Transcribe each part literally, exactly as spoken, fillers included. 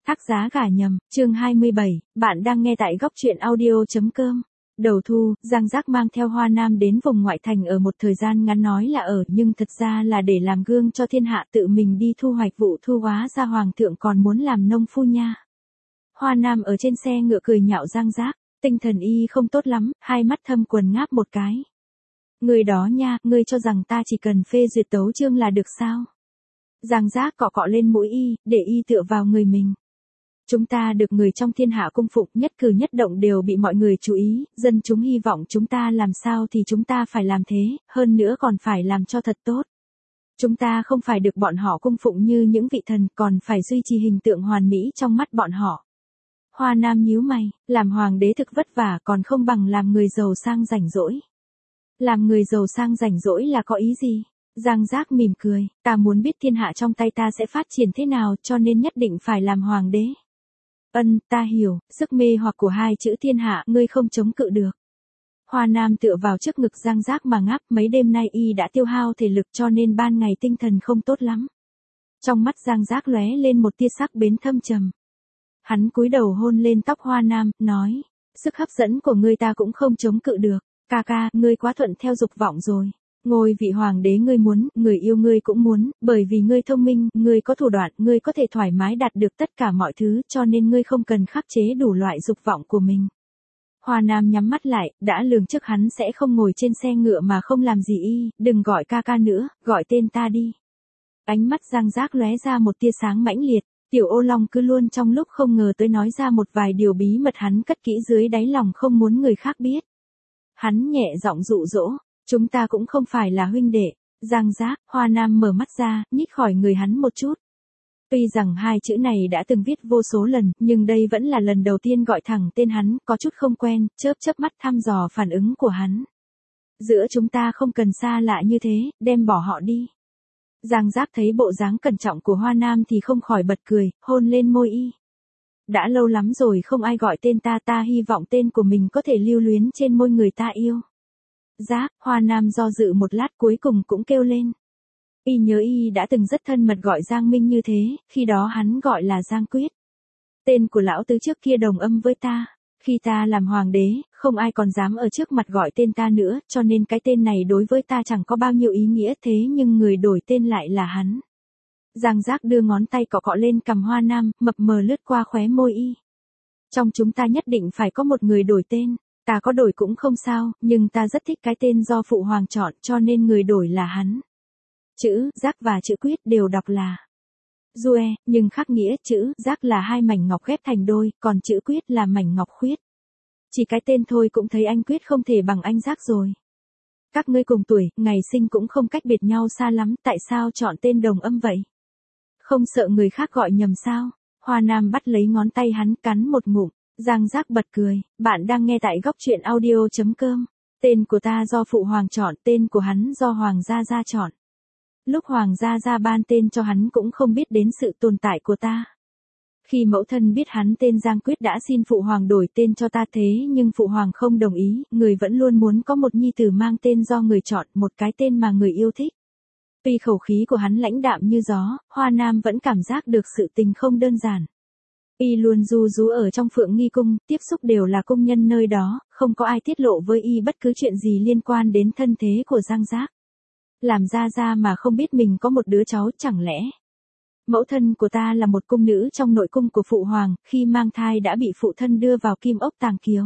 Thác giá gả nhầm, chương hai mươi bảy, bạn đang nghe tại góc truyện audio.com. Đầu thu, Giang Giác mang theo Hoa Nam đến vùng ngoại thành ở một thời gian ngắn nói là ở nhưng thật ra là để làm gương cho thiên hạ tự mình đi thu hoạch vụ thu hóa ra hoàng thượng còn muốn làm nông phu nha. Hoa Nam ở trên xe ngựa cười nhạo Giang Giác, tinh thần y không tốt lắm, hai mắt thâm quần ngáp một cái. Người đó nha, ngươi cho rằng ta chỉ cần phê duyệt tấu chương là được sao? Giang Giác cọ cọ lên mũi y, để y tựa vào người mình. Chúng ta được người trong thiên hạ cung phục, nhất cử nhất động đều bị mọi người chú ý, dân chúng hy vọng chúng ta làm sao thì chúng ta phải làm thế, hơn nữa còn phải làm cho thật tốt. Chúng ta không phải được bọn họ cung phụng như những vị thần, còn phải duy trì hình tượng hoàn mỹ trong mắt bọn họ. Hoa Nam nhíu mày, làm hoàng đế thực vất vả còn không bằng làm người giàu sang rảnh rỗi. Làm người giàu sang rảnh rỗi là có ý gì? Giang Giác mỉm cười, ta muốn biết thiên hạ trong tay ta sẽ phát triển thế nào cho nên nhất định phải làm hoàng đế. Ân, ta hiểu, sức mê hoặc của hai chữ thiên hạ ngươi không chống cự được. Hoa Nam tựa vào trước ngực Giang Giác mà ngáp, mấy đêm nay y đã tiêu hao thể lực cho nên ban ngày tinh thần không tốt lắm. Trong mắt Giang Giác lóe lên một tia sắc bén thâm trầm. Hắn cúi đầu hôn lên tóc Hoa Nam, nói, sức hấp dẫn của ngươi ta cũng không chống cự được, ca ca, ngươi quá thuận theo dục vọng rồi. Ngôi vị hoàng đế ngươi muốn, người yêu ngươi cũng muốn, bởi vì ngươi thông minh, ngươi có thủ đoạn, ngươi có thể thoải mái đạt được tất cả mọi thứ cho nên ngươi không cần khắc chế đủ loại dục vọng của mình. Hoa Nam nhắm mắt lại, đã lường trước hắn sẽ không ngồi trên xe ngựa mà không làm gì y, đừng gọi ca ca nữa, gọi tên ta đi. Ánh mắt Giang Giác lóe ra một tia sáng mãnh liệt, Tiểu Ô Long cứ luôn trong lúc không ngờ tới nói ra một vài điều bí mật hắn cất kỹ dưới đáy lòng không muốn người khác biết. Hắn nhẹ giọng dụ dỗ. Chúng ta cũng không phải là huynh đệ. Giang Giác, Hoa Nam mở mắt ra, nhích khỏi người hắn một chút. Tuy rằng hai chữ này đã từng viết vô số lần, nhưng đây vẫn là lần đầu tiên gọi thẳng tên hắn, có chút không quen, chớp chớp mắt thăm dò phản ứng của hắn. Giữa chúng ta không cần xa lạ như thế, đem bỏ họ đi. Giang Giác thấy bộ dáng cẩn trọng của Hoa Nam thì không khỏi bật cười, hôn lên môi y. Đã lâu lắm rồi không ai gọi tên ta, ta hy vọng tên của mình có thể lưu luyến trên môi người ta yêu. Giác, Hoa Nam do dự một lát cuối cùng cũng kêu lên. Y nhớ y đã từng rất thân mật gọi Giang Minh như thế, khi đó hắn gọi là Giang Quyết. Tên của lão tứ trước kia đồng âm với ta. Khi ta làm hoàng đế, không ai còn dám ở trước mặt gọi tên ta nữa, cho nên cái tên này đối với ta chẳng có bao nhiêu ý nghĩa thế nhưng người đổi tên lại là hắn. Giang Giác đưa ngón tay cọ cọ lên cằm Hoa Nam, mập mờ lướt qua khóe môi y. Trong chúng ta nhất định phải có một người đổi tên. Ta có đổi cũng không sao, nhưng ta rất thích cái tên do phụ hoàng chọn cho nên người đổi là hắn. Chữ Giác và chữ Quyết đều đọc là Due, nhưng khác nghĩa chữ Giác là hai mảnh ngọc ghép thành đôi, còn chữ Quyết là mảnh ngọc khuyết. Chỉ cái tên thôi cũng thấy anh Quyết không thể bằng anh Giác rồi. Các ngươi cùng tuổi, ngày sinh cũng không cách biệt nhau xa lắm, tại sao chọn tên đồng âm vậy? Không sợ người khác gọi nhầm sao? Hoa Nam bắt lấy ngón tay hắn cắn một ngụm. Giang Giác bật cười, bạn đang nghe tại góc truyện audio.com. Tên của ta do phụ hoàng chọn, tên của hắn do hoàng gia gia chọn. Lúc hoàng gia gia ban tên cho hắn cũng không biết đến sự tồn tại của ta. Khi mẫu thân biết hắn tên Giang Quyết đã xin phụ hoàng đổi tên cho ta thế nhưng phụ hoàng không đồng ý, người vẫn luôn muốn có một nhi tử mang tên do người chọn, một cái tên mà người yêu thích. Tuy khẩu khí của hắn lãnh đạm như gió, Hoa Nam vẫn cảm giác được sự tình không đơn giản. Y luôn du rú ở trong Phượng Nghi Cung, tiếp xúc đều là công nhân nơi đó, không có ai tiết lộ với y bất cứ chuyện gì liên quan đến thân thế của Giang Giác. Làm ra ra mà không biết mình có một đứa cháu chẳng lẽ. Mẫu thân của ta là một cung nữ trong nội cung của phụ hoàng, khi mang thai đã bị phụ thân đưa vào Kim Ốc Tàng Kiều.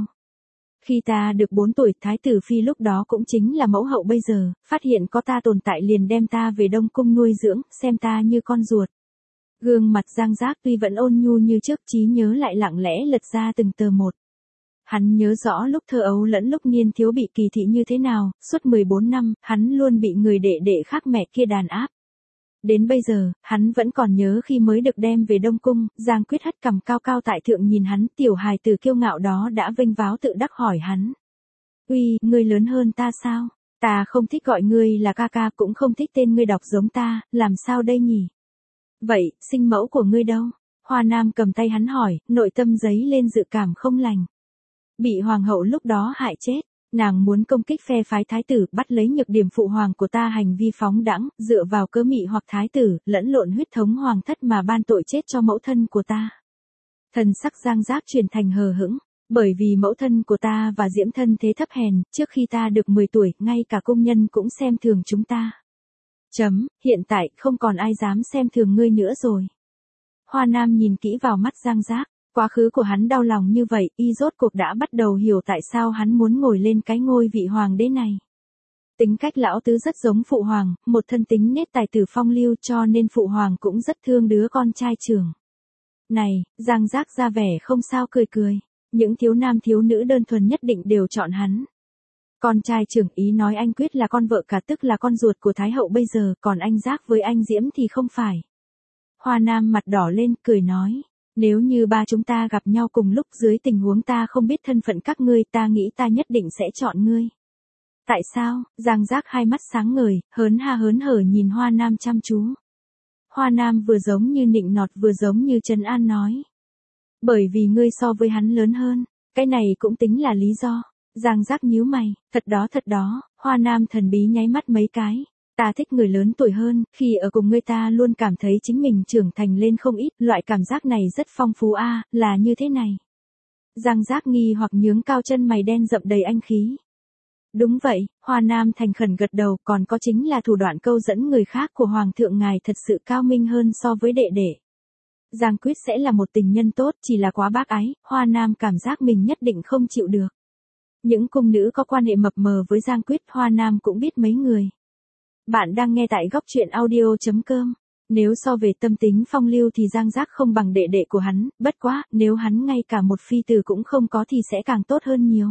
Khi ta được bốn tuổi, Thái tử Phi lúc đó cũng chính là mẫu hậu bây giờ, phát hiện có ta tồn tại liền đem ta về Đông Cung nuôi dưỡng, xem ta như con ruột. Gương mặt Giang Giác tuy vẫn ôn nhu như trước, trí nhớ lại lặng lẽ lật ra từng tờ một. Hắn nhớ rõ lúc thơ ấu lẫn lúc niên thiếu bị kỳ thị như thế nào, suốt mười bốn năm, hắn luôn bị người đệ đệ khác mẹ kia đàn áp. Đến bây giờ, hắn vẫn còn nhớ khi mới được đem về Đông Cung, Giang Quyết hất cằm cao cao tại thượng nhìn hắn, tiểu hài tử kiêu ngạo đó đã vênh váo tự đắc hỏi hắn. Uy, ngươi lớn hơn ta sao? Ta không thích gọi ngươi là ca ca, cũng không thích tên ngươi đọc giống ta, làm sao đây nhỉ? Vậy, sinh mẫu của ngươi đâu? Hoa Nam cầm tay hắn hỏi, nội tâm giấy lên dự cảm không lành. Bị hoàng hậu lúc đó hại chết, nàng muốn công kích phe phái thái tử, bắt lấy nhược điểm phụ hoàng của ta hành vi phóng đãng, dựa vào cớ mị hoặc thái tử, lẫn lộn huyết thống hoàng thất mà ban tội chết cho mẫu thân của ta. Thần sắc Giang Giác chuyển thành hờ hững, bởi vì mẫu thân của ta và Diễm thân thế thấp hèn, trước khi ta được mười tuổi, ngay cả công nhân cũng xem thường chúng ta. Chấm, hiện tại không còn ai dám xem thường ngươi nữa rồi. Hoa Nam nhìn kỹ vào mắt Giang Giác, quá khứ của hắn đau lòng như vậy, y rốt cuộc đã bắt đầu hiểu tại sao hắn muốn ngồi lên cái ngôi vị hoàng đế này. Tính cách lão tứ rất giống phụ hoàng, một thân tính nết tài tử phong lưu cho nên phụ hoàng cũng rất thương đứa con trai trưởng. Này, Giang Giác ra vẻ không sao cười cười, những thiếu nam thiếu nữ đơn thuần nhất định đều chọn hắn. Con trai trưởng ý nói anh Quyết là con vợ cả tức là con ruột của Thái hậu bây giờ, còn anh Giác với anh Diễm thì không phải. Hoa Nam mặt đỏ lên, cười nói, nếu như ba chúng ta gặp nhau cùng lúc dưới tình huống ta không biết thân phận các ngươi, ta nghĩ ta nhất định sẽ chọn ngươi. Tại sao? Giang Giác hai mắt sáng ngời, hớn ha hớn hở nhìn Hoa Nam chăm chú. Hoa Nam vừa giống như nịnh nọt vừa giống như trấn an nói. Bởi vì ngươi so với hắn lớn hơn, cái này cũng tính là lý do. Giang Giác nhíu mày, thật đó thật đó, Hoa Nam thần bí nháy mắt mấy cái. Ta thích người lớn tuổi hơn, khi ở cùng ngươi ta luôn cảm thấy chính mình trưởng thành lên không ít, loại cảm giác này rất phong phú a, à, là như thế này. Giang Giác nghi hoặc nhướng cao chân mày đen rậm đầy anh khí. Đúng vậy, Hoa Nam thành khẩn gật đầu, còn có chính là thủ đoạn câu dẫn người khác của Hoàng thượng ngài thật sự cao minh hơn so với đệ đệ. Giang Quyết sẽ là một tình nhân tốt, chỉ là quá bác ái, Hoa Nam cảm giác mình nhất định không chịu được. Những cung nữ có quan hệ mập mờ với Giang Quyết, Hoa Nam cũng biết mấy người. Bạn đang nghe tại góc truyện audio chấm com. Nếu so về tâm tính phong lưu thì Giang Giác không bằng đệ đệ của hắn, bất quá, nếu hắn ngay cả một phi tử cũng không có thì sẽ càng tốt hơn nhiều.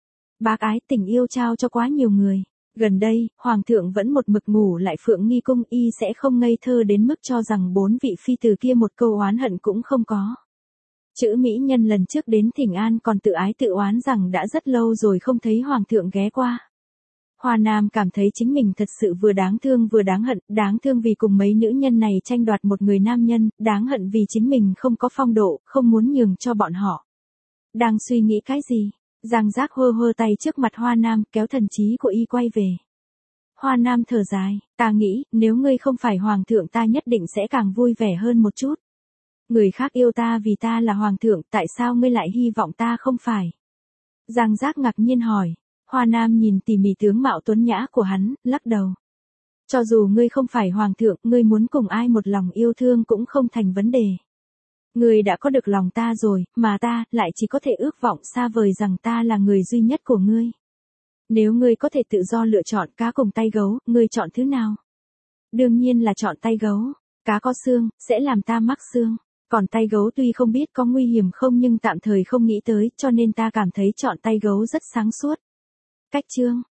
Bác ái tình yêu trao cho quá nhiều người. Gần đây, Hoàng thượng vẫn một mực ngủ lại Phượng Nghi Cung, y sẽ không ngây thơ đến mức cho rằng bốn vị phi tử kia một câu oán hận cũng không có. Chữ mỹ nhân lần trước đến Thỉnh An còn tự ái tự oán rằng đã rất lâu rồi không thấy Hoàng thượng ghé qua. Hoa Nam cảm thấy chính mình thật sự vừa đáng thương vừa đáng hận, đáng thương vì cùng mấy nữ nhân này tranh đoạt một người nam nhân, đáng hận vì chính mình không có phong độ, không muốn nhường cho bọn họ. Đang suy nghĩ cái gì? Giang Giác hơ hơ tay trước mặt Hoa Nam, kéo thần trí của y quay về. Hoa Nam thở dài, ta nghĩ, nếu ngươi không phải Hoàng thượng ta nhất định sẽ càng vui vẻ hơn một chút. Người khác yêu ta vì ta là Hoàng thượng, tại sao ngươi lại hy vọng ta không phải? Giang Giác ngạc nhiên hỏi. Hoa Nam nhìn tỉ mỉ tướng mạo tuấn nhã của hắn, lắc đầu. Cho dù ngươi không phải Hoàng thượng, ngươi muốn cùng ai một lòng yêu thương cũng không thành vấn đề. Ngươi đã có được lòng ta rồi, mà ta lại chỉ có thể ước vọng xa vời rằng ta là người duy nhất của ngươi. Nếu ngươi có thể tự do lựa chọn cá cùng tay gấu, ngươi chọn thứ nào? Đương nhiên là chọn tay gấu. Cá có xương, sẽ làm ta mắc xương. Còn tay gấu tuy không biết có nguy hiểm không nhưng tạm thời không nghĩ tới, cho nên ta cảm thấy chọn tay gấu rất sáng suốt. Cách chương.